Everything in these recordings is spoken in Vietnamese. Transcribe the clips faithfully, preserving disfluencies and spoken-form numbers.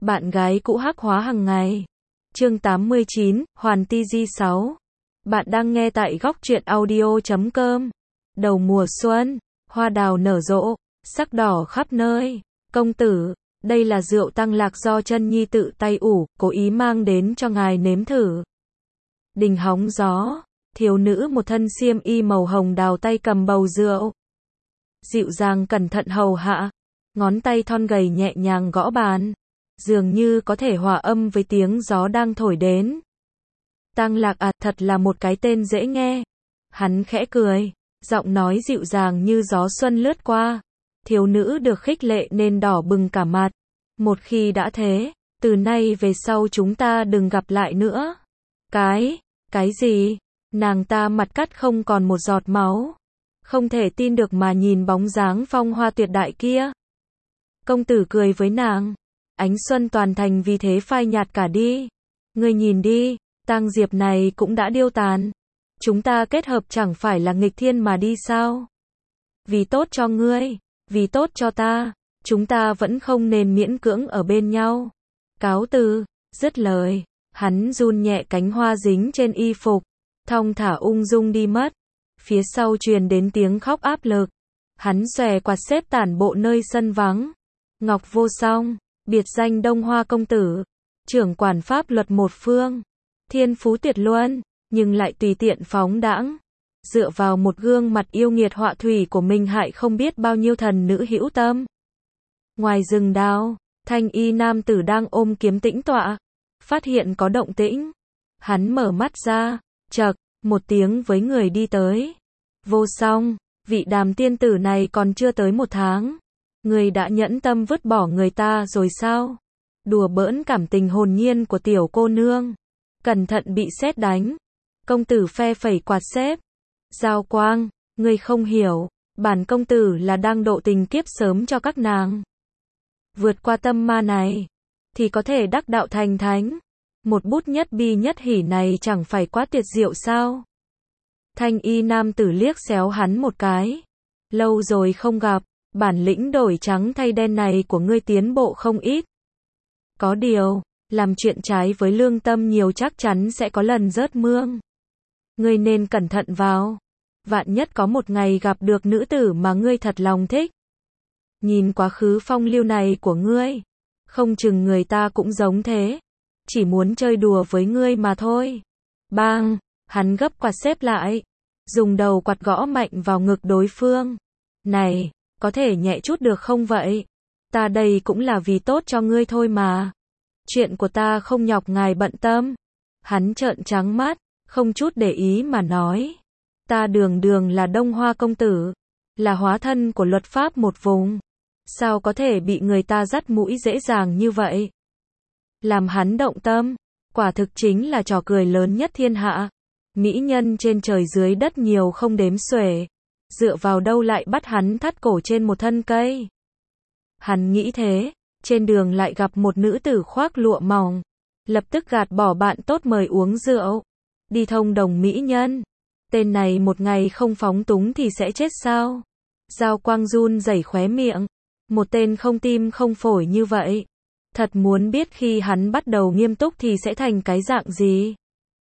Bạn gái cũ hắc hóa hàng ngày. Chương tám mươi chín, Hoàn Ti Di sáu. Bạn đang nghe tại góc truyện audio chấm com. Đầu mùa xuân, hoa đào nở rộ, sắc đỏ khắp nơi. Công tử, đây là rượu tăng lạc do chân nhi tự tay ủ, cố ý mang đến cho ngài nếm thử. Đình hóng gió, thiếu nữ một thân xiêm y màu hồng đào tay cầm bầu rượu. Dịu dàng cẩn thận hầu hạ, ngón tay thon gầy nhẹ nhàng gõ bàn, dường như có thể hòa âm với tiếng gió đang thổi đến. Tăng Lạc à, thật là một cái tên dễ nghe. Hắn khẽ cười, giọng nói dịu dàng như gió xuân lướt qua. Thiếu nữ được khích lệ nên đỏ bừng cả mặt. Một khi đã thế, từ nay về sau chúng ta đừng gặp lại nữa. Cái, cái gì? Nàng ta mặt cắt không còn một giọt máu. Không thể tin được mà nhìn bóng dáng phong hoa tuyệt đại kia. Công tử cười với nàng. Ánh xuân toàn thành vì thế phai nhạt cả đi. Ngươi nhìn đi, tang diệp này cũng đã điêu tàn. Chúng ta kết hợp chẳng phải là nghịch thiên mà đi sao? Vì tốt cho ngươi, vì tốt cho ta, chúng ta vẫn không nên miễn cưỡng ở bên nhau. Cáo từ, dứt lời, hắn run nhẹ cánh hoa dính trên y phục, thong thả ung dung đi mất. Phía sau truyền đến tiếng khóc áp lực. Hắn xòe quạt xếp tản bộ nơi sân vắng. Ngọc Vô Song, biệt danh Đông Hoa công tử, trưởng quản pháp luật một phương, thiên phú tuyệt luân, nhưng lại tùy tiện phóng đãng, dựa vào một gương mặt yêu nghiệt họa thủy của mình hại không biết bao nhiêu thần nữ hữu tâm. Ngoài rừng đào, thanh y nam tử đang ôm kiếm tĩnh tọa, phát hiện có động tĩnh, hắn mở mắt ra, chậc, một tiếng với người đi tới. Vô Song, vị Đàm tiên tử này còn chưa tới một tháng. Người đã nhẫn tâm vứt bỏ người ta rồi sao? Đùa bỡn cảm tình hồn nhiên của tiểu cô nương. Cẩn thận bị sét đánh. Công tử phe phẩy quạt xếp. Giao Quang, ngươi không hiểu, bản công tử là đang độ tình kiếp sớm cho các nàng. Vượt qua tâm ma này, thì có thể đắc đạo thành thánh. Một bút nhất bi nhất hỉ này chẳng phải quá tuyệt diệu sao? Thanh y nam tử liếc xéo hắn một cái. Lâu rồi không gặp. Bản lĩnh đổi trắng thay đen này của ngươi tiến bộ không ít. Có điều, làm chuyện trái với lương tâm nhiều chắc chắn sẽ có lần rớt mương. Ngươi nên cẩn thận vào. Vạn nhất có một ngày gặp được nữ tử mà ngươi thật lòng thích. Nhìn quá khứ phong lưu này của ngươi, không chừng người ta cũng giống thế. Chỉ muốn chơi đùa với ngươi mà thôi. Bang, hắn gấp quạt xếp lại, dùng đầu quạt gõ mạnh vào ngực đối phương. Này, có thể nhẹ chút được không vậy? Ta đây cũng là vì tốt cho ngươi thôi mà. Chuyện của ta không nhọc ngài bận tâm. Hắn trợn trắng mắt, không chút để ý mà nói. Ta đường đường là Đông Hoa công tử, là hóa thân của luật pháp một vùng. Sao có thể bị người ta dắt mũi dễ dàng như vậy? Làm hắn động tâm, quả thực chính là trò cười lớn nhất thiên hạ. Mỹ nhân trên trời dưới đất nhiều không đếm xuể. Dựa vào đâu lại bắt hắn thắt cổ trên một thân cây? Hắn nghĩ thế, trên đường lại gặp một nữ tử khoác lụa mỏng, lập tức gạt bỏ bạn tốt mời uống rượu, đi thông đồng mỹ nhân. Tên này một ngày không phóng túng thì sẽ chết sao? Giao Quang run rẩy khóe miệng, một tên không tim không phổi như vậy, thật muốn biết khi hắn bắt đầu nghiêm túc thì sẽ thành cái dạng gì.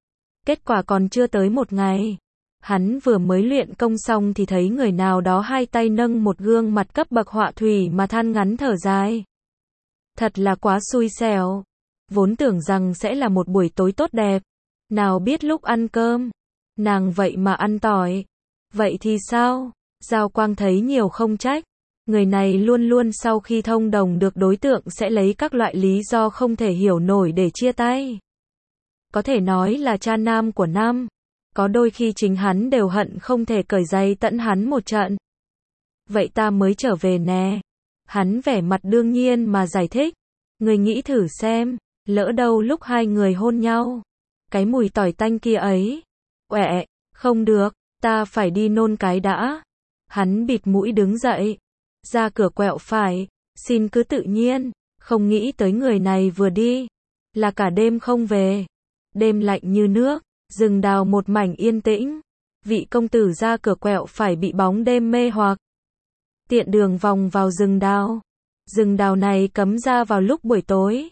Kết quả còn chưa tới một ngày. Hắn vừa mới luyện công xong thì thấy người nào đó hai tay nâng một gương mặt cấp bậc họa thủy mà than ngắn thở dài. Thật là quá xui xẻo. Vốn tưởng rằng sẽ là một buổi tối tốt đẹp. Nào biết lúc ăn cơm, nàng vậy mà ăn tỏi. Vậy thì sao? Giao Quang thấy nhiều không trách. Người này luôn luôn sau khi thông đồng được đối tượng sẽ lấy các loại lý do không thể hiểu nổi để chia tay. Có thể nói là cha nam của năm. Có đôi khi chính hắn đều hận không thể cởi giày tận hắn một trận. Vậy ta mới trở về nè. Hắn vẻ mặt đương nhiên mà giải thích. Người nghĩ thử xem, lỡ đâu lúc hai người hôn nhau. Cái mùi tỏi tanh kia ấy. Uệ, không được, ta phải đi nôn cái đã. Hắn bịt mũi đứng dậy. Ra cửa quẹo phải, xin cứ tự nhiên. Không nghĩ tới người này vừa đi, là cả đêm không về. Đêm lạnh như nước. Rừng đào một mảnh yên tĩnh. Vị công tử ra cửa quẹo phải bị bóng đêm mê hoặc. Tiện đường vòng vào rừng đào. Rừng đào này cấm ra vào lúc buổi tối.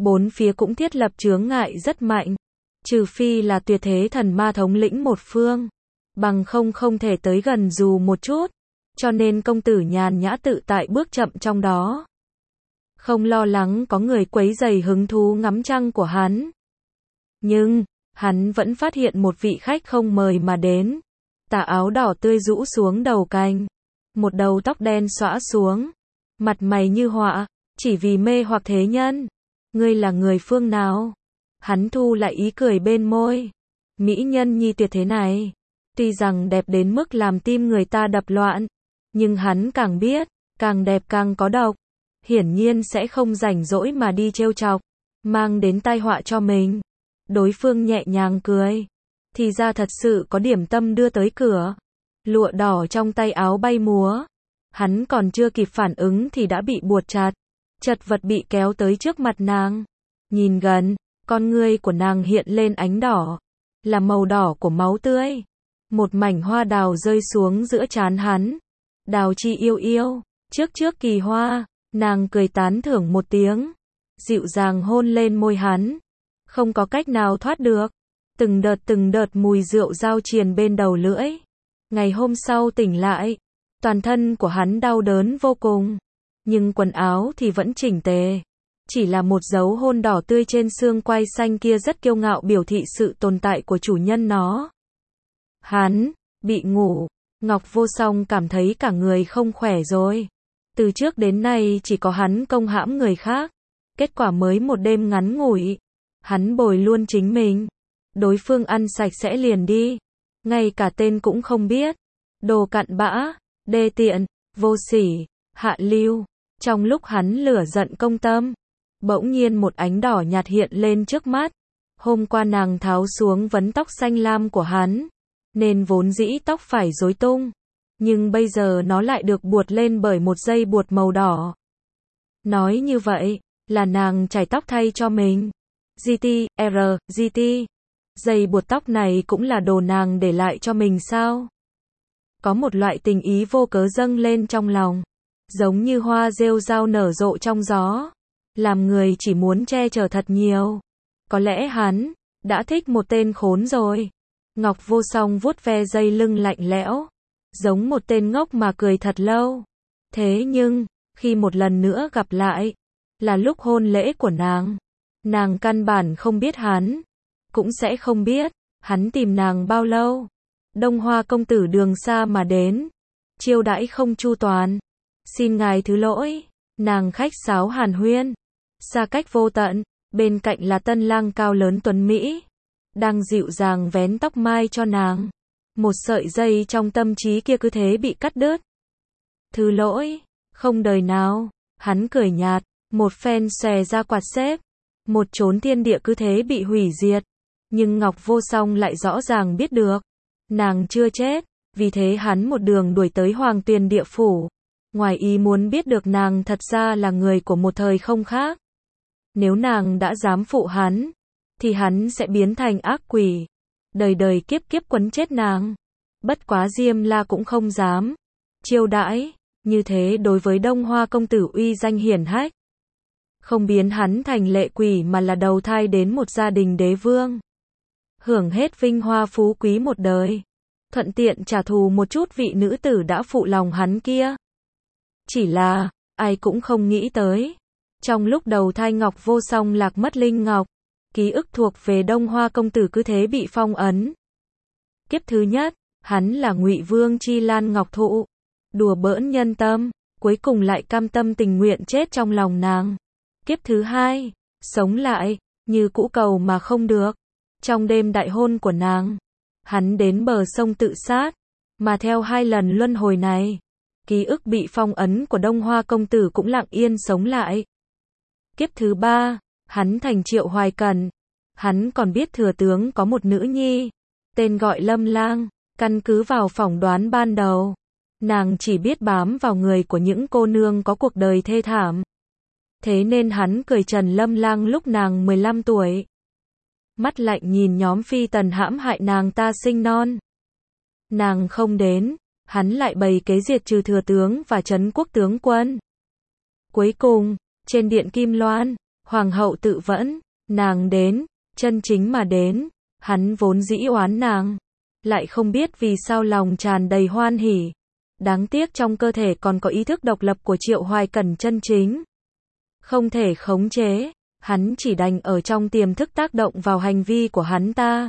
bốn phía cũng thiết lập chướng ngại rất mạnh. Trừ phi là tuyệt thế thần ma thống lĩnh một phương, bằng không không thể tới gần dù một chút. Cho nên công tử nhàn nhã tự tại bước chậm trong đó. Không lo lắng có người quấy rầy hứng thú ngắm trăng của hắn. Nhưng, hắn vẫn phát hiện một vị khách không mời mà đến. Tà áo đỏ tươi rũ xuống đầu cành. Một đầu tóc đen xõa xuống. Mặt mày như họa, chỉ vì mê hoặc thế nhân. Ngươi là người phương nào? Hắn thu lại ý cười bên môi. Mỹ nhân nhi tuyệt thế này, tuy rằng đẹp đến mức làm tim người ta đập loạn, nhưng hắn càng biết, càng đẹp càng có độc. Hiển nhiên sẽ không rảnh rỗi mà đi trêu chọc, mang đến tai họa cho mình. Đối phương nhẹ nhàng cười. Thì ra thật sự có điểm tâm đưa tới cửa. Lụa đỏ trong tay áo bay múa. Hắn còn chưa kịp phản ứng thì đã bị buộc chặt. Chật vật bị kéo tới trước mặt nàng. Nhìn gần, con ngươi của nàng hiện lên ánh đỏ. Là màu đỏ của máu tươi. Một mảnh hoa đào rơi xuống giữa trán hắn. Đào chi yêu yêu, trước trước kỳ hoa. Nàng cười tán thưởng một tiếng. Dịu dàng hôn lên môi hắn. Không có cách nào thoát được. Từng đợt từng đợt mùi rượu giao triền bên đầu lưỡi. Ngày hôm sau tỉnh lại, toàn thân của hắn đau đớn vô cùng. Nhưng quần áo thì vẫn chỉnh tề. Chỉ là một dấu hôn đỏ tươi trên xương quai xanh kia rất kiêu ngạo biểu thị sự tồn tại của chủ nhân nó. Hắn, bị ngủ. Ngọc Vô Song cảm thấy cả người không khỏe rồi. Từ trước đến nay chỉ có hắn công hãm người khác. Kết quả mới một đêm ngắn ngủi. Hắn bồi luôn chính mình. Đối phương ăn sạch sẽ liền đi. Ngay cả tên cũng không biết. Đồ cặn bã, đê tiện, vô sỉ, hạ lưu. Trong lúc hắn lửa giận công tâm, bỗng nhiên một ánh đỏ nhạt hiện lên trước mắt. Hôm qua nàng tháo xuống vấn tóc xanh lam của hắn, nên vốn dĩ tóc phải rối tung. Nhưng bây giờ nó lại được buộc lên bởi một dây buộc màu đỏ. Nói như vậy, là nàng chải tóc thay cho mình. giê tê, R, giê tê. Dây buộc tóc này cũng là đồ nàng để lại cho mình sao? Có một loại tình ý vô cớ dâng lên trong lòng. Giống như hoa rêu rao nở rộ trong gió. Làm người chỉ muốn che chở thật nhiều. Có lẽ hắn đã thích một tên khốn rồi. Ngọc Vô Song vuốt ve dây lưng lạnh lẽo. Giống một tên ngốc mà cười thật lâu. Thế nhưng, khi một lần nữa gặp lại, là lúc hôn lễ của nàng. Nàng căn bản không biết hắn. Cũng sẽ không biết, hắn tìm nàng bao lâu. Đông Hoa công tử đường xa mà đến. Chiêu đãi không chu toàn. Xin ngài thứ lỗi. Nàng khách sáo hàn huyên. Xa cách vô tận, bên cạnh là tân lang cao lớn tuấn Mỹ. Đang dịu dàng vén tóc mai cho nàng. Một sợi dây trong tâm trí kia cứ thế bị cắt đứt. Thứ lỗi, không đời nào. Hắn cười nhạt, một phen xòe ra quạt xếp. Một chốn thiên địa cứ thế bị hủy diệt. Nhưng Ngọc Vô Song lại rõ ràng biết được. Nàng chưa chết, vì thế hắn một đường đuổi tới Hoàng Tuyền địa phủ. Ngoài ý muốn biết được nàng thật ra là người của một thời không khác. Nếu nàng đã dám phụ hắn, thì hắn sẽ biến thành ác quỷ. Đời đời kiếp kiếp quấn chết nàng. Bất quá Diêm La cũng không dám chiêu đãi, như thế đối với Đông Hoa công tử uy danh hiển hách. Không biến hắn thành lệ quỷ mà là đầu thai đến một gia đình đế vương. Hưởng hết vinh hoa phú quý một đời. Thuận tiện trả thù một chút vị nữ tử đã phụ lòng hắn kia. Chỉ là, ai cũng không nghĩ tới. Trong lúc đầu thai Ngọc Vô Song lạc mất linh ngọc, ký ức thuộc về Đông Hoa công tử cứ thế bị phong ấn. Kiếp thứ nhất, hắn là Ngụy Vương Chi Lan Ngọc Thụ, đùa bỡn nhân tâm, cuối cùng lại cam tâm tình nguyện chết trong lòng nàng. Kiếp thứ hai, sống lại, như cũ cầu mà không được. Trong đêm đại hôn của nàng, hắn đến bờ sông tự sát, mà theo hai lần luân hồi này, ký ức bị phong ấn của Đông Hoa công tử cũng lặng yên sống lại. Kiếp thứ ba, hắn thành Triệu Hoài Cẩn. Hắn còn biết thừa tướng có một nữ nhi, tên gọi Lâm Lang. Căn cứ vào phỏng đoán ban đầu, nàng chỉ biết bám vào người của những cô nương có cuộc đời thê thảm. Thế nên hắn cười trần Lâm Lang lúc nàng mười lăm tuổi. Mắt lạnh nhìn nhóm phi tần hãm hại nàng ta sinh non. Nàng không đến, hắn lại bày kế diệt trừ thừa tướng và trấn quốc tướng quân. Cuối cùng, trên điện Kim Loan, Hoàng hậu tự vẫn, nàng đến, chân chính mà đến, hắn vốn dĩ oán nàng, lại không biết vì sao lòng tràn đầy hoan hỉ. Đáng tiếc trong cơ thể còn có ý thức độc lập của Triệu Hoài Cẩn chân chính. Không thể khống chế, hắn chỉ đành ở trong tiềm thức tác động vào hành vi của hắn ta.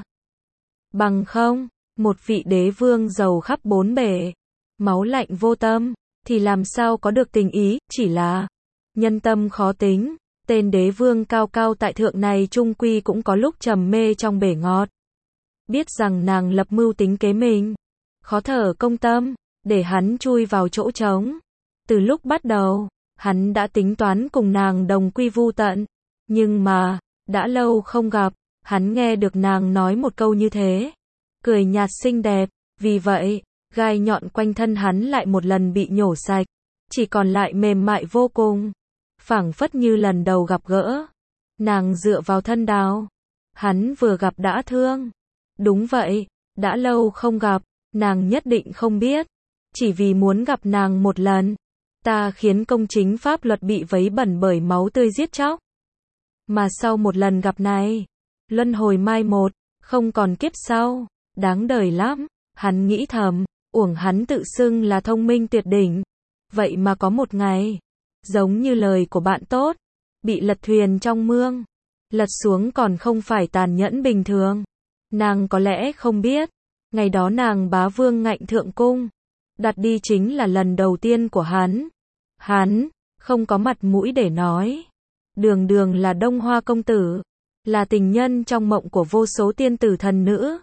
Bằng không, một vị đế vương giàu khắp bốn bể, máu lạnh vô tâm, thì làm sao có được tình ý, chỉ là nhân tâm khó tính, tên đế vương cao cao tại thượng này chung quy cũng có lúc trầm mê trong bể ngọt. Biết rằng nàng lập mưu tính kế mình, khó thở công tâm, để hắn chui vào chỗ trống. Từ lúc bắt đầu, hắn đã tính toán cùng nàng đồng quy vu tận, nhưng mà, đã lâu không gặp, hắn nghe được nàng nói một câu như thế, cười nhạt xinh đẹp, vì vậy, gai nhọn quanh thân hắn lại một lần bị nhổ sạch, chỉ còn lại mềm mại vô cùng, phảng phất như lần đầu gặp gỡ. Nàng dựa vào thân đào, hắn vừa gặp đã thương. Đúng vậy, đã lâu không gặp, nàng nhất định không biết, chỉ vì muốn gặp nàng một lần, ta khiến công chính pháp luật bị vấy bẩn bởi máu tươi giết chóc. Mà sau một lần gặp này, luân hồi mai một, không còn kiếp sau, đáng đời lắm, hắn nghĩ thầm, uổng hắn tự xưng là thông minh tuyệt đỉnh, vậy mà có một ngày, giống như lời của bạn tốt, bị lật thuyền trong mương, lật xuống còn không phải tàn nhẫn bình thường. Nàng có lẽ không biết, ngày đó nàng bá vương ngạnh thượng cung, đặt đi chính là lần đầu tiên của hắn. Hắn, không có mặt mũi để nói. Đường đường là Đông Hoa công tử, là tình nhân trong mộng của vô số tiên tử thần nữ.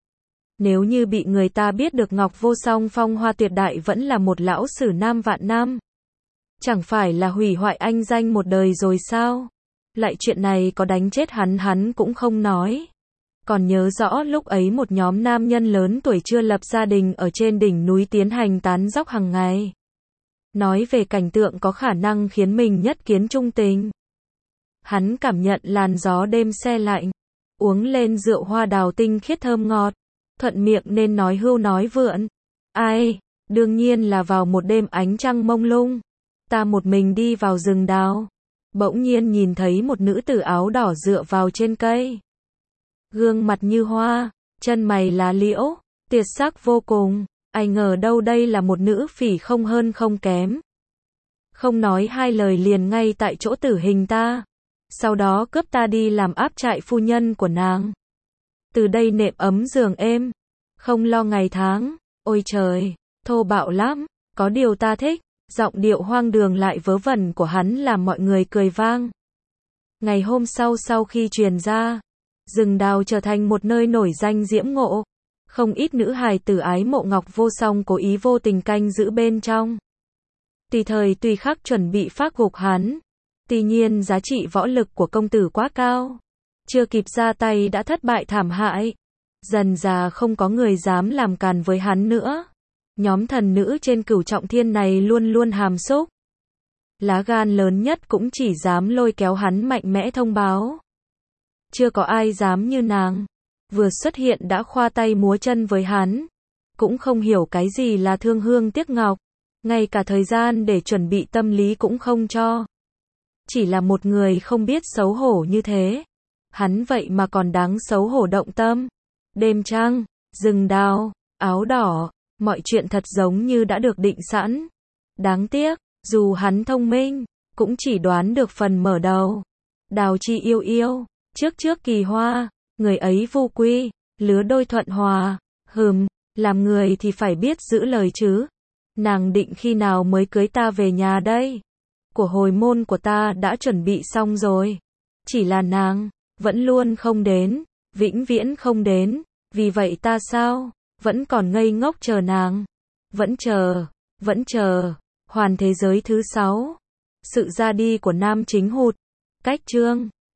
Nếu như bị người ta biết được Ngọc Vô Song phong hoa tuyệt đại vẫn là một lão sử nam vạn năm, chẳng phải là hủy hoại anh danh một đời rồi sao? Lại chuyện này có đánh chết hắn hắn cũng không nói. Còn nhớ rõ lúc ấy một nhóm nam nhân lớn tuổi chưa lập gia đình ở trên đỉnh núi tiến hành tán dóc hàng ngày. Nói về cảnh tượng có khả năng khiến mình nhất kiến trung tình. Hắn cảm nhận làn gió đêm se lạnh, uống lên rượu hoa đào tinh khiết thơm ngọt, thuận miệng nên nói hưu nói vượn. Ai, đương nhiên là vào một đêm ánh trăng mông lung, ta một mình đi vào rừng đào, bỗng nhiên nhìn thấy một nữ tử áo đỏ dựa vào trên cây. Gương mặt như hoa, chân mày lá liễu, tuyệt sắc vô cùng, ai ngờ đâu đây là một nữ phỉ không hơn không kém. Không nói hai lời liền ngay tại chỗ tử hình ta, sau đó cướp ta đi làm áp trại phu nhân của nàng. Từ đây nệm ấm giường êm, không lo ngày tháng, ôi trời, thô bạo lắm, có điều ta thích, giọng điệu hoang đường lại vớ vẩn của hắn làm mọi người cười vang. Ngày hôm sau sau khi truyền ra, rừng đào trở thành một nơi nổi danh diễm ngộ, không ít nữ hài tử ái mộ Ngọc Vô Song cố ý vô tình canh giữ bên trong. Tùy thời tùy khắc chuẩn bị phác gục hắn. Tuy nhiên giá trị võ lực của công tử quá cao, chưa kịp ra tay đã thất bại thảm hại. Dần dà không có người dám làm càn với hắn nữa. Nhóm thần nữ trên cửu trọng thiên này luôn luôn hàm xúc. Lá gan lớn nhất cũng chỉ dám lôi kéo hắn mạnh mẽ thông báo. Chưa có ai dám như nàng, vừa xuất hiện đã khoa tay múa chân với hắn, cũng không hiểu cái gì là thương hương tiếc ngọc, ngay cả thời gian để chuẩn bị tâm lý cũng không cho. Chỉ là một người không biết xấu hổ như thế, hắn vậy mà còn đáng xấu hổ động tâm. Đêm trăng, rừng đào, áo đỏ, mọi chuyện thật giống như đã được định sẵn. Đáng tiếc, dù hắn thông minh, cũng chỉ đoán được phần mở đầu. Đào chi yêu yêu, trước trước kỳ hoa, người ấy vô quy, lứa đôi thuận hòa, hừm, làm người thì phải biết giữ lời chứ. Nàng định khi nào mới cưới ta về nhà đây? Của hồi môn của ta đã chuẩn bị xong rồi. Chỉ là nàng, vẫn luôn không đến, vĩnh viễn không đến, vì vậy ta sao, vẫn còn ngây ngốc chờ nàng. Vẫn chờ, vẫn chờ, hoàn thế giới thứ sáu. Sự ra đi của Nam Chính Hụt. Cách chương